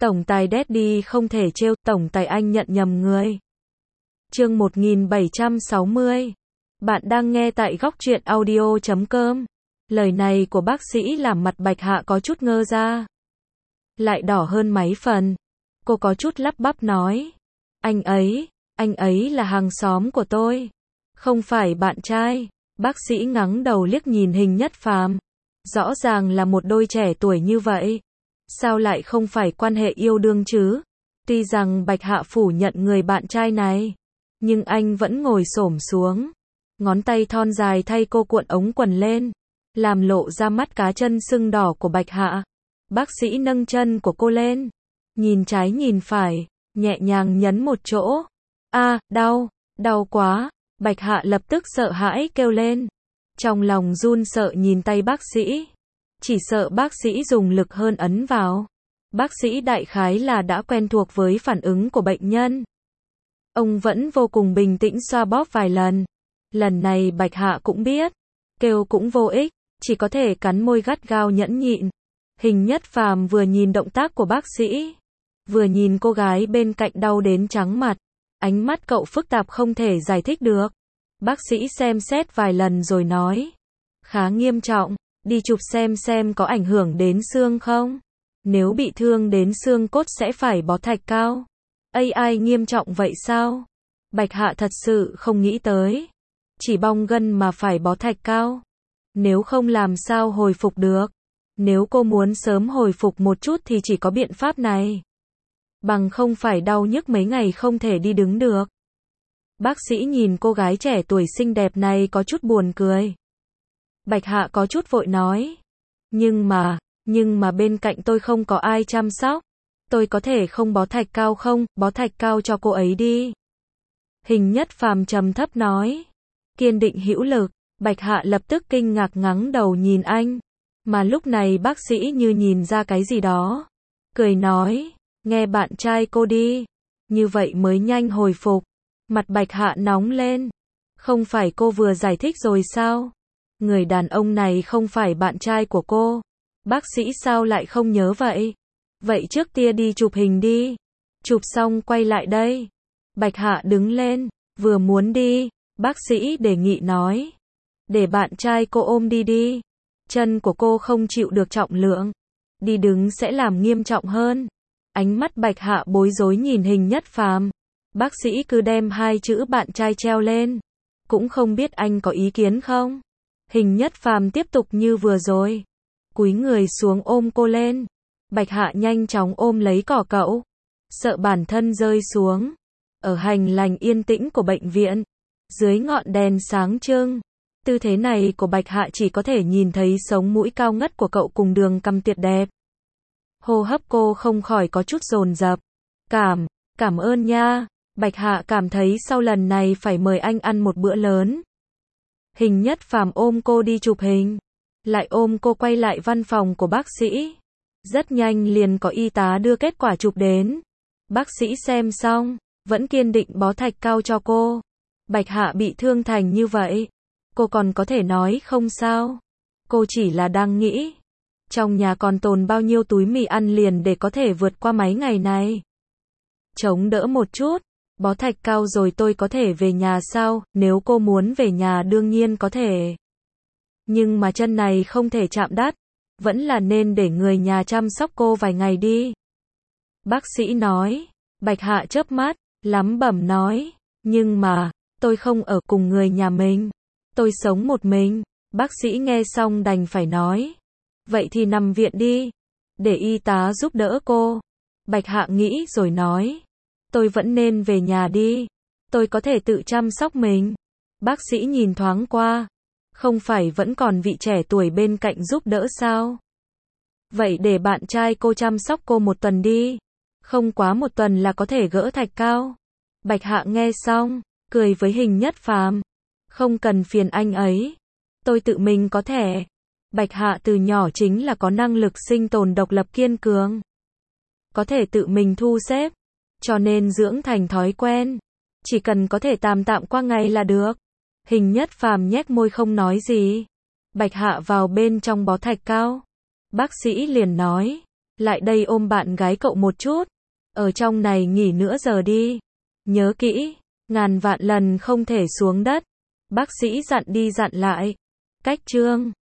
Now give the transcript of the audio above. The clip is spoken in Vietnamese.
Tổng tài Daddy không thể trêu, tổng tài anh nhận nhầm người. Chương 1760. Bạn đang nghe tại góc truyện audio.com. Lời này của bác sĩ làm mặt Bạch Hạ có chút ngơ ra. Lại đỏ hơn mấy phần. Cô có chút lắp bắp nói. Anh ấy là hàng xóm của tôi. Không phải bạn trai. Bác sĩ ngẩng đầu liếc nhìn Hình Nhất Phàm. Rõ ràng là một đôi trẻ tuổi như vậy. Sao lại không phải quan hệ yêu đương chứ? Tuy rằng Bạch Hạ phủ nhận người bạn trai này, nhưng anh vẫn ngồi xổm xuống. Ngón tay thon dài thay cô cuộn ống quần lên, làm lộ ra mắt cá chân sưng đỏ của Bạch Hạ. Bác sĩ nâng chân của cô lên, nhìn trái nhìn phải, nhẹ nhàng nhấn một chỗ. Đau quá. Bạch Hạ lập tức sợ hãi kêu lên. Trong lòng run sợ nhìn tay bác sĩ. Chỉ sợ bác sĩ dùng lực hơn ấn vào. Bác sĩ đại khái là đã quen thuộc với phản ứng của bệnh nhân. Ông vẫn vô cùng bình tĩnh xoa bóp vài lần. Lần này Bạch Hạ cũng biết, kêu cũng vô ích, chỉ có thể cắn môi gắt gao nhẫn nhịn. Hình Nhất Phàm vừa nhìn động tác của bác sĩ, vừa nhìn cô gái bên cạnh đau đến trắng mặt. Ánh mắt cậu phức tạp không thể giải thích được. Bác sĩ xem xét vài lần rồi nói. Khá nghiêm trọng, đi chụp xem có ảnh hưởng đến xương không? Nếu bị thương đến xương cốt sẽ phải bó thạch cao. Ai nghiêm trọng vậy sao? Bạch Hạ thật sự không nghĩ tới. Chỉ bong gân mà phải bó thạch cao. Nếu không làm sao hồi phục được. Nếu cô muốn sớm hồi phục một chút thì chỉ có biện pháp này. Bằng không phải đau nhức mấy ngày không thể đi đứng được. Bác sĩ nhìn cô gái trẻ tuổi xinh đẹp này có chút buồn cười. Bạch Hạ có chút vội nói. Nhưng mà bên cạnh tôi không có ai chăm sóc. Tôi có thể không bó thạch cao không? Bó thạch cao cho cô ấy đi. Hình Nhất Phàm trầm thấp nói. Kiên định hữu lực. Bạch Hạ lập tức kinh ngạc ngẩng đầu nhìn anh. Mà lúc này bác sĩ như nhìn ra cái gì đó. Cười nói. Nghe bạn trai cô đi. Như vậy mới nhanh hồi phục. Mặt Bạch Hạ nóng lên. Không phải cô vừa giải thích rồi sao? Người đàn ông này không phải bạn trai của cô. Bác sĩ sao lại không nhớ vậy? Vậy trước tiên đi chụp hình đi. Chụp xong quay lại đây. Bạch Hạ đứng lên, vừa muốn đi. Bác sĩ đề nghị nói. Để bạn trai cô ôm đi. Chân của cô không chịu được trọng lượng. Đi đứng sẽ làm nghiêm trọng hơn. Ánh mắt Bạch Hạ bối rối nhìn Hình Nhất Phàm. Bác sĩ cứ đem hai chữ bạn trai treo lên. Cũng không biết anh có ý kiến không? Hình Nhất Phàm tiếp tục như vừa rồi. Cúi người xuống ôm cô lên. Bạch Hạ nhanh chóng ôm lấy cỏ cậu. Sợ bản thân rơi xuống. Ở hành lang yên tĩnh của bệnh viện. Dưới ngọn đèn sáng trưng. Tư thế này của Bạch Hạ chỉ có thể nhìn thấy sống mũi cao ngất của cậu cùng đường cằm tuyệt đẹp. Hô hấp cô không khỏi có chút dồn dập. Cảm ơn nha. Bạch Hạ cảm thấy sau lần này phải mời anh ăn một bữa lớn. Hình Nhất Phàm ôm cô đi chụp hình. Lại ôm cô quay lại văn phòng của bác sĩ. Rất nhanh liền có y tá đưa kết quả chụp đến. Bác sĩ xem xong, vẫn kiên định bó thạch cao cho cô. Bạch Hạ bị thương thành như vậy. Cô còn có thể nói không sao. Cô chỉ là đang nghĩ. Trong nhà còn tồn bao nhiêu túi mì ăn liền để có thể vượt qua mấy ngày này. Chống đỡ một chút. Bó thạch cao rồi tôi có thể về nhà sao? Nếu cô muốn về nhà đương nhiên có thể. Nhưng mà chân này không thể chạm đất. Vẫn là nên để người nhà chăm sóc cô vài ngày đi. Bác sĩ nói. Bạch Hạ chớp mắt, lắm bẩm nói. Nhưng mà, tôi không ở cùng người nhà mình. Tôi sống một mình. Bác sĩ nghe xong đành phải nói. Vậy thì nằm viện đi. Để y tá giúp đỡ cô. Bạch Hạ nghĩ rồi nói. Tôi vẫn nên về nhà đi. Tôi có thể tự chăm sóc mình. Bác sĩ nhìn thoáng qua. Không phải vẫn còn vị trẻ tuổi bên cạnh giúp đỡ sao? Vậy để bạn trai cô chăm sóc cô một tuần đi. Không quá một tuần là có thể gỡ thạch cao. Bạch Hạ nghe xong, cười với Hình Nhất Phàm. Không cần phiền anh ấy. Tôi tự mình có thể. Bạch Hạ từ nhỏ chính là có năng lực sinh tồn độc lập kiên cường. Có thể tự mình thu xếp. Cho nên dưỡng thành thói quen. Chỉ cần có thể tạm qua ngày là được. Hình Nhất Phàm nhếch môi không nói gì. Bạch Hạ vào bên trong bó thạch cao. Bác sĩ liền nói. Lại đây ôm bạn gái cậu một chút. Ở trong này nghỉ nửa giờ đi. Nhớ kỹ, ngàn vạn lần không thể xuống đất. Bác sĩ dặn đi dặn lại. Cách chương